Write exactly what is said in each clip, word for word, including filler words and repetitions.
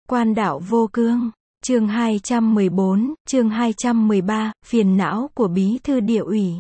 Quan đạo vô cương, chương hai trăm mười bốn, chương hai trăm mười ba, phiền não của bí thư địa ủy.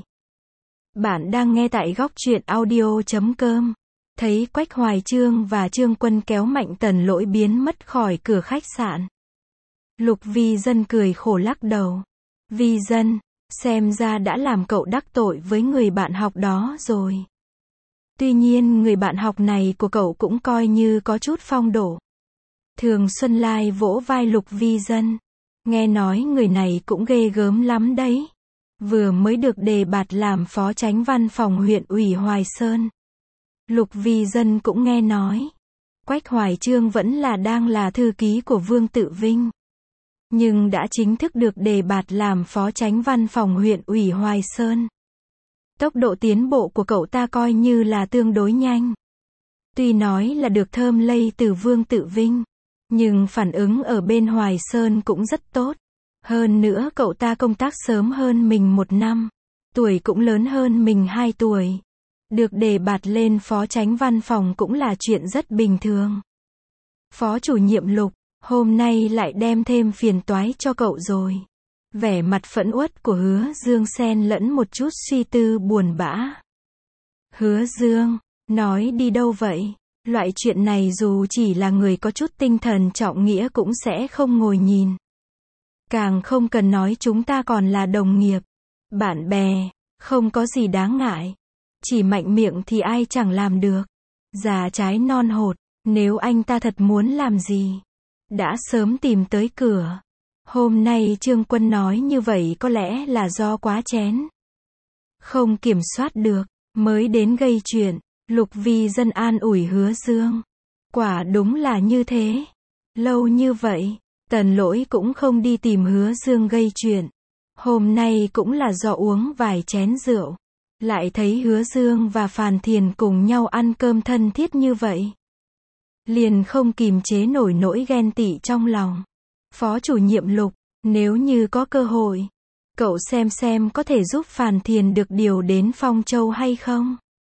Bạn đang nghe tại góc truyện audio chấm com. Thấy Quách Hoài Chương và Trương Quân kéo Mạnh Tần Lỗi biến mất khỏi cửa khách sạn. Lục Vi Dân cười khổ lắc đầu. Vi Dân, xem ra đã làm cậu đắc tội với người bạn học đó rồi. Tuy nhiên người bạn học này của cậu cũng coi như có chút phong độ. Thường Xuân Lai vỗ vai Lục Vi Dân. Nghe nói người này cũng ghê gớm lắm đấy. Vừa mới được đề bạt làm phó chánh văn phòng huyện ủy Hoài Sơn. Lục Vi Dân cũng nghe nói. Quách Hoài Chương vẫn là đang là thư ký của Vương Tự Vinh. Nhưng đã chính thức được đề bạt làm phó chánh văn phòng huyện ủy Hoài Sơn. Tốc độ tiến bộ của cậu ta coi như là tương đối nhanh. Tuy nói là được thơm lây từ Vương Tự Vinh, nhưng phản ứng ở bên Hoài Sơn cũng rất tốt. Hơn nữa cậu ta công tác sớm hơn mình một năm. Tuổi cũng lớn hơn mình hai tuổi. Được đề bạt lên phó chánh văn phòng cũng là chuyện rất bình thường. Phó chủ nhiệm Lục, hôm nay lại đem thêm phiền toái cho cậu rồi. Vẻ mặt phẫn uất của Hứa Dương xen lẫn một chút suy tư buồn bã. Hứa Dương, nói đi đâu vậy? Loại chuyện này dù chỉ là người có chút tinh thần trọng nghĩa cũng sẽ không ngồi nhìn. Càng không cần nói chúng ta còn là đồng nghiệp, bạn bè, không có gì đáng ngại. Chỉ mạnh miệng thì ai chẳng làm được. Già trái non hột, nếu anh ta thật muốn làm gì, đã sớm tìm tới cửa. Hôm nay Trương Quân nói như vậy có lẽ là do quá chén. Không kiểm soát được, mới đến gây chuyện. Lục Vi Dân an ủi Hứa Dương. Quả đúng là như thế. Lâu như vậy, Tần Lỗi cũng không đi tìm Hứa Dương gây chuyện. Hôm nay cũng là do uống vài chén rượu. Lại thấy Hứa Dương và Phàn Thiền cùng nhau ăn cơm thân thiết như vậy. Liền không kìm chế nổi nỗi ghen tị trong lòng. Phó chủ nhiệm Lục, nếu như có cơ hội, cậu xem xem có thể giúp Phàn Thiền được điều đến Phong Châu hay không?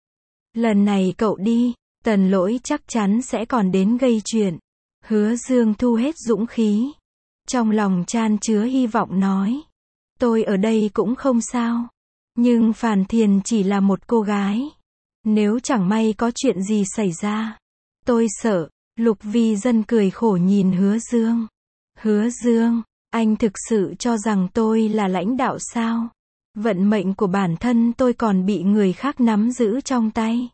Lần này cậu đi, Tần Lỗi chắc chắn sẽ còn đến gây chuyện. Hứa Dương thu hết dũng khí. Trong lòng chan chứa hy vọng nói. Tôi ở đây cũng không sao. Nhưng Phàn Thiền chỉ là một cô gái. Nếu chẳng may có chuyện gì xảy ra, tôi sợ. Lục Vi Dân cười khổ nhìn Hứa Dương. Hứa Dương, anh thực sự cho rằng tôi là lãnh đạo sao? Vận mệnh của bản thân tôi còn bị người khác nắm giữ trong tay.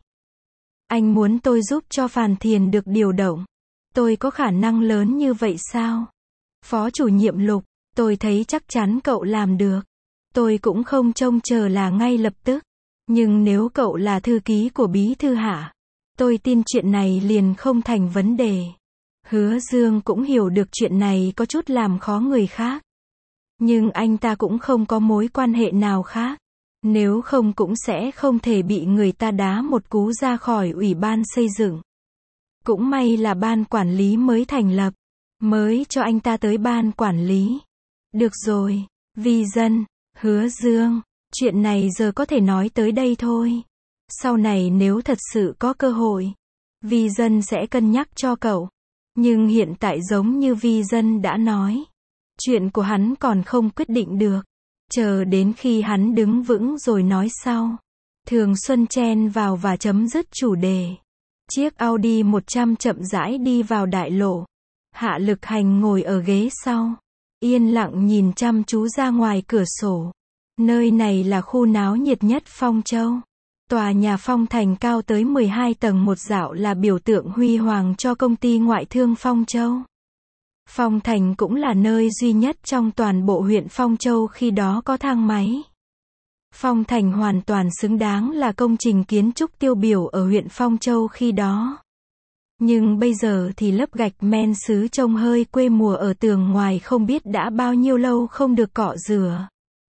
Anh muốn tôi giúp cho Phàn Thiền được điều động. Tôi có khả năng lớn như vậy sao? Phó chủ nhiệm Lục, tôi thấy chắc chắn cậu làm được. Tôi cũng không trông chờ là ngay lập tức. Nhưng nếu cậu là thư ký của bí thư Hạ, tôi tin chuyện này liền không thành vấn đề. Hứa Dương cũng hiểu được chuyện này có chút làm khó người khác. Nhưng anh ta cũng không có mối quan hệ nào khác. Nếu không cũng sẽ không thể bị người ta đá một cú ra khỏi ủy ban xây dựng. Cũng may là ban quản lý mới thành lập. Mới cho anh ta tới ban quản lý. Được rồi, Vi Dân, Hứa Dương, chuyện này giờ có thể nói tới đây thôi. Sau này nếu thật sự có cơ hội, Vi Dân sẽ cân nhắc cho cậu. Nhưng hiện tại giống như Vi Dân đã nói, chuyện của hắn còn không quyết định được. Chờ đến khi hắn đứng vững rồi nói sau. Thường Xuân chen vào và chấm dứt chủ đề. Chiếc Audi một trăm chậm rãi đi vào đại lộ. Hạ Lực Hành ngồi ở ghế sau, yên lặng nhìn chăm chú ra ngoài cửa sổ. Nơi này là khu náo nhiệt nhất Phong Châu. Tòa nhà Phong Thành cao tới mười hai tầng một dạo là biểu tượng huy hoàng cho công ty ngoại thương Phong Châu. Phong Thành cũng là nơi duy nhất trong toàn bộ huyện Phong Châu khi đó có thang máy. Phong Thành hoàn toàn xứng đáng là công trình kiến trúc tiêu biểu ở huyện Phong Châu khi đó. Nhưng bây giờ thì lớp gạch men sứ trông hơi quê mùa ở tường ngoài không biết đã bao nhiêu lâu không được cọ rửa.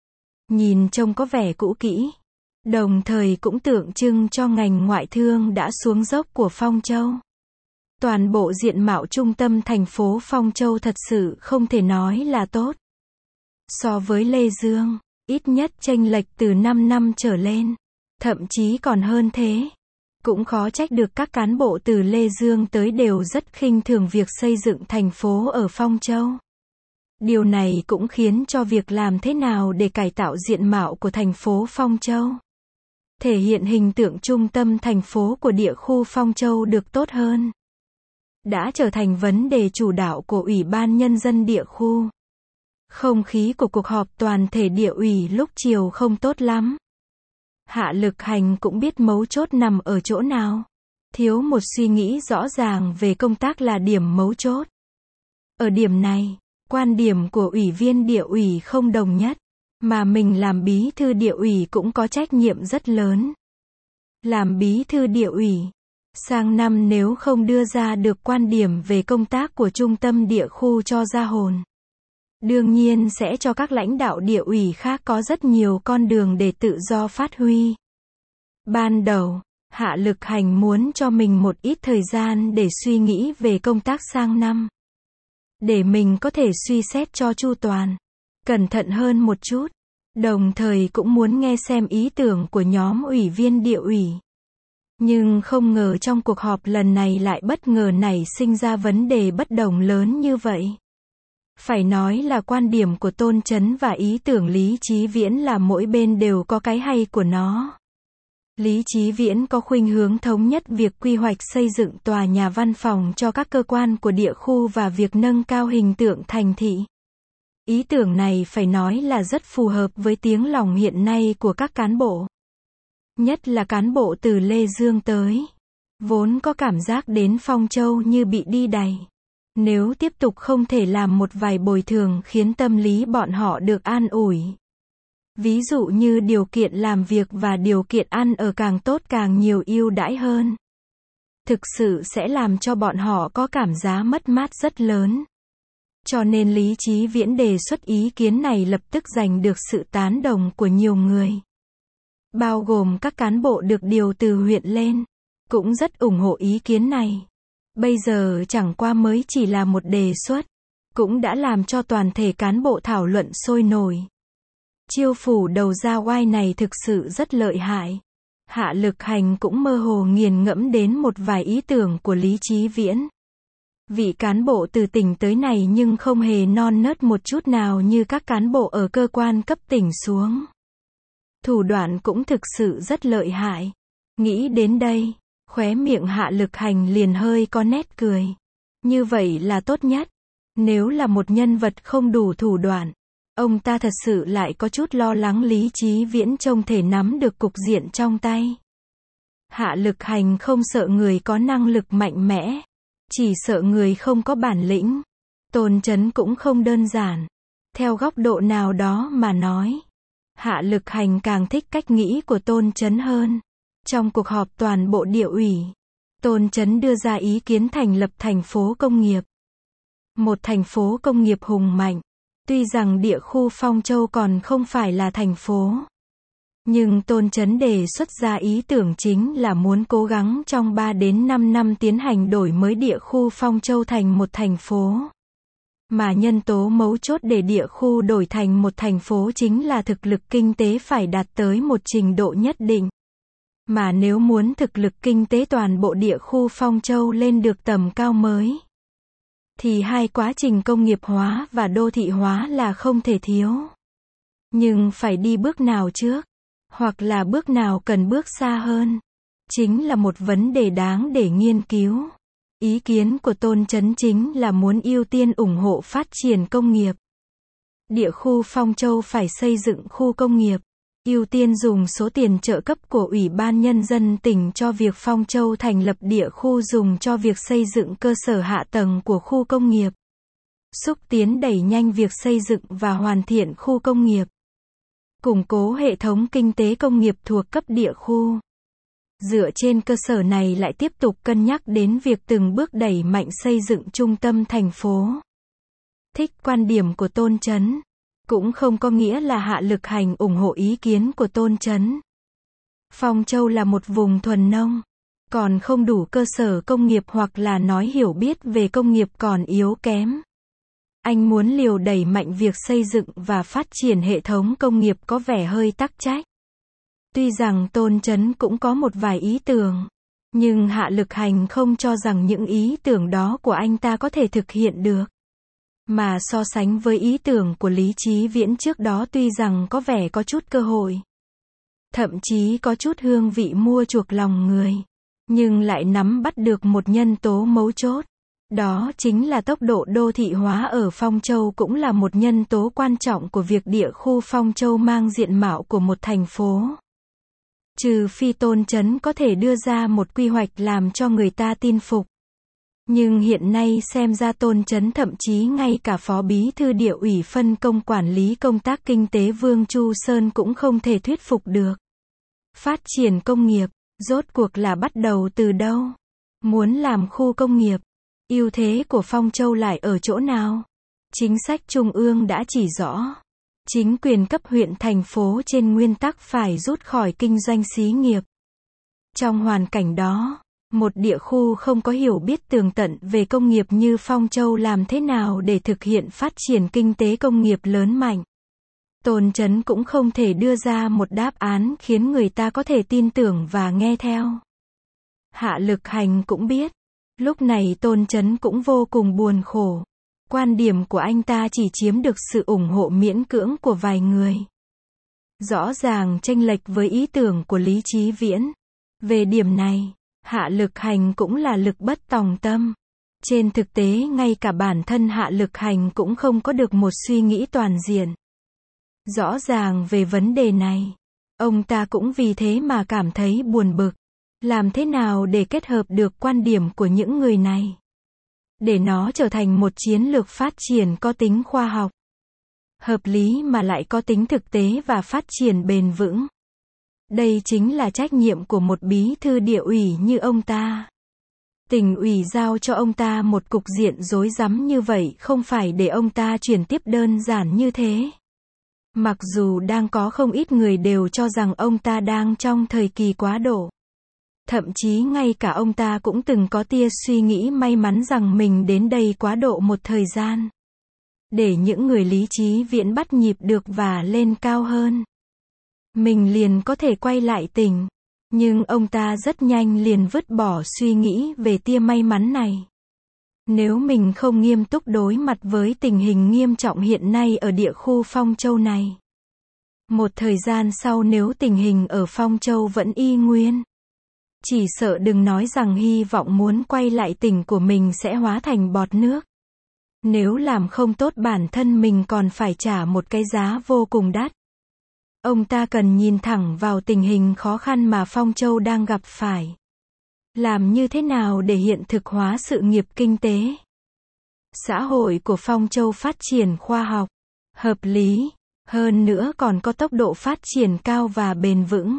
Nhìn trông có vẻ cũ kỹ. Đồng thời cũng tượng trưng cho ngành ngoại thương đã xuống dốc của Phong Châu. Toàn bộ diện mạo trung tâm thành phố Phong Châu thật sự không thể nói là tốt. So với Lê Dương, ít nhất chênh lệch từ năm năm trở lên. Thậm chí còn hơn thế. Cũng khó trách được các cán bộ từ Lê Dương tới đều rất khinh thường việc xây dựng thành phố ở Phong Châu. Điều này cũng khiến cho việc làm thế nào để cải tạo diện mạo của thành phố Phong Châu, thể hiện hình tượng trung tâm thành phố của địa khu Phong Châu được tốt hơn, đã trở thành vấn đề chủ đạo của Ủy ban Nhân dân địa khu. Không khí của cuộc họp toàn thể địa ủy lúc chiều không tốt lắm. Hạ Lực Hành cũng biết mấu chốt nằm ở chỗ nào. Thiếu một suy nghĩ rõ ràng về công tác là điểm mấu chốt. Ở điểm này, quan điểm của ủy viên địa ủy không đồng nhất, mà mình làm bí thư địa ủy cũng có trách nhiệm rất lớn. Làm bí thư địa ủy, sang năm nếu không đưa ra được quan điểm về công tác của trung tâm địa khu cho ra hồn, đương nhiên sẽ cho các lãnh đạo địa ủy khác có rất nhiều con đường để tự do phát huy. Ban đầu, Hạ Lực Hành muốn cho mình một ít thời gian để suy nghĩ về công tác sang năm, để mình có thể suy xét cho chu toàn, cẩn thận hơn một chút. Đồng thời cũng muốn nghe xem ý tưởng của nhóm ủy viên địa ủy. Nhưng không ngờ trong cuộc họp lần này lại bất ngờ nảy sinh ra vấn đề bất đồng lớn như vậy. Phải nói là quan điểm của Tôn Chấn và ý tưởng Lý Chí Viễn là mỗi bên đều có cái hay của nó. Lý Chí Viễn có khuynh hướng thống nhất việc quy hoạch xây dựng tòa nhà văn phòng cho các cơ quan của địa khu và việc nâng cao hình tượng thành thị. Ý tưởng này phải nói là rất phù hợp với tiếng lòng hiện nay của các cán bộ. Nhất là cán bộ từ Lê Dương tới. Vốn có cảm giác đến Phong Châu như bị đi đày. Nếu tiếp tục không thể làm một vài bồi thường khiến tâm lý bọn họ được an ủi. Ví dụ như điều kiện làm việc và điều kiện ăn ở càng tốt càng nhiều ưu đãi hơn. Thực sự sẽ làm cho bọn họ có cảm giác mất mát rất lớn. Cho nên Lý Chí Viễn đề xuất ý kiến này lập tức giành được sự tán đồng của nhiều người. Bao gồm các cán bộ được điều từ huyện lên, cũng rất ủng hộ ý kiến này. Bây giờ chẳng qua mới chỉ là một đề xuất, cũng đã làm cho toàn thể cán bộ thảo luận sôi nổi. Chiêu phủ đầu ra oai này thực sự rất lợi hại. Hạ Lực Hành cũng mơ hồ nghiền ngẫm đến một vài ý tưởng của Lý Chí Viễn. Vị cán bộ từ tỉnh tới này nhưng không hề non nớt một chút nào như các cán bộ ở cơ quan cấp tỉnh xuống. Thủ đoạn cũng thực sự rất lợi hại. Nghĩ đến đây, khóe miệng Hạ Lực Hành liền hơi có nét cười. Như vậy là tốt nhất. Nếu là một nhân vật không đủ thủ đoạn, ông ta thật sự lại có chút lo lắng Lý Chí Viễn trông thể nắm được cục diện trong tay. Hạ Lực Hành không sợ người có năng lực mạnh mẽ, chỉ sợ người không có bản lĩnh. Tôn Chấn cũng không đơn giản. Theo góc độ nào đó mà nói, Hạ Lực Hành càng thích cách nghĩ của Tôn Chấn hơn. Trong cuộc họp toàn bộ địa ủy, Tôn Chấn đưa ra ý kiến thành lập thành phố công nghiệp. Một thành phố công nghiệp hùng mạnh. Tuy rằng địa khu Phong Châu còn không phải là thành phố, nhưng Tôn Chấn đề xuất ra ý tưởng chính là muốn cố gắng trong ba đến năm năm tiến hành đổi mới địa khu Phong Châu thành một thành phố. Mà nhân tố mấu chốt để địa khu đổi thành một thành phố chính là thực lực kinh tế phải đạt tới một trình độ nhất định. Mà nếu muốn thực lực kinh tế toàn bộ địa khu Phong Châu lên được tầm cao mới, thì hai quá trình công nghiệp hóa và đô thị hóa là không thể thiếu. Nhưng phải đi bước nào trước, hoặc là bước nào cần bước xa hơn, chính là một vấn đề đáng để nghiên cứu. Ý kiến của Tôn Chấn chính là muốn ưu tiên ủng hộ phát triển công nghiệp. Địa khu Phong Châu phải xây dựng khu công nghiệp, ưu tiên dùng số tiền trợ cấp của Ủy ban Nhân dân tỉnh cho việc Phong Châu thành lập địa khu dùng cho việc xây dựng cơ sở hạ tầng của khu công nghiệp. Xúc tiến đẩy nhanh việc xây dựng và hoàn thiện khu công nghiệp. Củng cố hệ thống kinh tế công nghiệp thuộc cấp địa khu. Dựa trên cơ sở này lại tiếp tục cân nhắc đến việc từng bước đẩy mạnh xây dựng trung tâm thành phố. Thích quan điểm của Tôn Chấn. Cũng không có nghĩa là Hạ Lực Hành ủng hộ ý kiến của Tôn Chấn. Phong Châu là một vùng thuần nông, còn không đủ cơ sở công nghiệp hoặc là nói hiểu biết về công nghiệp còn yếu kém. Anh muốn liều đẩy mạnh việc xây dựng và phát triển hệ thống công nghiệp có vẻ hơi tắc trách. Tuy rằng Tôn Chấn cũng có một vài ý tưởng, Nhưng Hạ Lực Hành không cho rằng những ý tưởng đó của anh ta có thể thực hiện được. Mà so sánh với ý tưởng của Lý Chí Viễn trước đó tuy rằng có vẻ có chút cơ hội, thậm chí có chút hương vị mua chuộc lòng người, nhưng lại nắm bắt được một nhân tố mấu chốt. Đó chính là tốc độ đô thị hóa ở Phong Châu cũng là một nhân tố quan trọng của việc địa khu Phong Châu mang diện mạo của một thành phố. Trừ phi Tôn Chấn có thể đưa ra một quy hoạch làm cho người ta tin phục. Nhưng hiện nay xem ra Tôn Chấn thậm chí ngay cả Phó Bí thư Địa ủy phân công quản lý công tác kinh tế Vương Chu Sơn cũng không thể thuyết phục được. Phát triển công nghiệp, rốt cuộc là bắt đầu từ đâu? Muốn làm khu công nghiệp, ưu thế của Phong Châu lại ở chỗ nào? Chính sách trung ương đã chỉ rõ. Chính quyền cấp huyện thành phố trên nguyên tắc phải rút khỏi kinh doanh xí nghiệp. Trong hoàn cảnh đó, một địa khu không có hiểu biết tường tận về công nghiệp như Phong Châu làm thế nào để thực hiện phát triển kinh tế công nghiệp lớn mạnh. Tôn Chấn cũng không thể đưa ra một đáp án khiến người ta có thể tin tưởng và nghe theo. Hạ Lực Hành cũng biết, lúc này Tôn Chấn cũng vô cùng buồn khổ. Quan điểm của anh ta chỉ chiếm được sự ủng hộ miễn cưỡng của vài người. Rõ ràng chênh lệch với ý tưởng của Lý Chí Viễn. Về điểm này, Hạ Lực Hành cũng là lực bất tòng tâm. Trên thực tế ngay cả bản thân Hạ Lực Hành cũng không có được một suy nghĩ toàn diện. Rõ ràng về vấn đề này, ông ta cũng vì thế mà cảm thấy buồn bực. Làm thế nào để kết hợp được quan điểm của những người này, để nó trở thành một chiến lược phát triển có tính khoa học, hợp lý mà lại có tính thực tế và phát triển bền vững. Đây chính là trách nhiệm của một bí thư địa ủy như ông ta. Tỉnh ủy giao cho ông ta một cục diện rối rắm như vậy không phải để ông ta chuyển tiếp đơn giản như thế. Mặc dù đang có không ít người đều cho rằng ông ta đang trong thời kỳ quá độ. Thậm chí ngay cả ông ta cũng từng có tia suy nghĩ may mắn rằng mình đến đây quá độ một thời gian, để những người Lý Chí Viễn bắt nhịp được và lên cao hơn, mình liền có thể quay lại tỉnh. Nhưng ông ta rất nhanh liền vứt bỏ suy nghĩ về tia may mắn này. Nếu mình không nghiêm túc đối mặt với tình hình nghiêm trọng hiện nay ở địa khu Phong Châu này, một thời gian sau nếu tình hình ở Phong Châu vẫn y nguyên, chỉ sợ đừng nói rằng hy vọng muốn quay lại tỉnh của mình sẽ hóa thành bọt nước. Nếu làm không tốt bản thân mình còn phải trả một cái giá vô cùng đắt. Ông ta cần nhìn thẳng vào tình hình khó khăn mà Phong Châu đang gặp phải. Làm như thế nào để hiện thực hóa sự nghiệp kinh tế, xã hội của Phong Châu phát triển khoa học, hợp lý, hơn nữa còn có tốc độ phát triển cao và bền vững.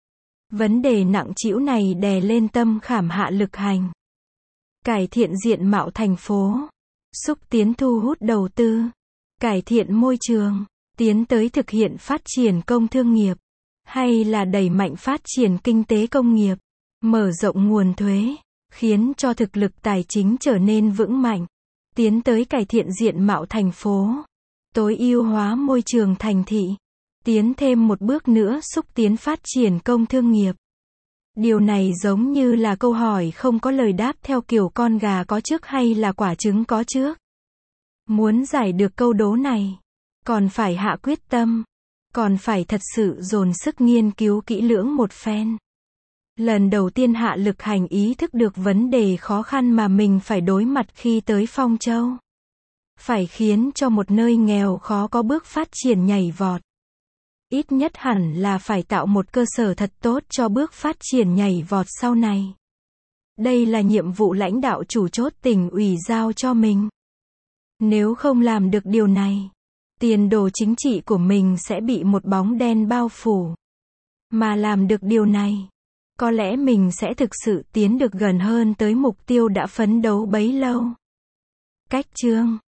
Vấn đề nặng trĩu này đè lên tâm khảm Hạ Lực Hành. Cải thiện diện mạo thành phố, xúc tiến thu hút đầu tư, cải thiện môi trường, tiến tới thực hiện phát triển công thương nghiệp, hay là đẩy mạnh phát triển kinh tế công nghiệp, mở rộng nguồn thuế, khiến cho thực lực tài chính trở nên vững mạnh, tiến tới cải thiện diện mạo thành phố, tối ưu hóa môi trường thành thị, tiến thêm một bước nữa xúc tiến phát triển công thương nghiệp. Điều này giống như là câu hỏi không có lời đáp theo kiểu con gà có trước hay là quả trứng có trước. Muốn giải được câu đố này, còn phải hạ quyết tâm, còn phải thật sự dồn sức nghiên cứu kỹ lưỡng một phen. Lần đầu tiên Hạ Lực Hành ý thức được vấn đề khó khăn mà mình phải đối mặt khi tới Phong Châu. Phải khiến cho một nơi nghèo khó có bước phát triển nhảy vọt. Ít nhất hẳn là phải tạo một cơ sở thật tốt cho bước phát triển nhảy vọt sau này. Đây là nhiệm vụ lãnh đạo chủ chốt tỉnh ủy giao cho mình. Nếu không làm được điều này, tiền đồ chính trị của mình sẽ bị một bóng đen bao phủ. Mà làm được điều này, có lẽ mình sẽ thực sự tiến được gần hơn tới mục tiêu đã phấn đấu bấy lâu. Cách chương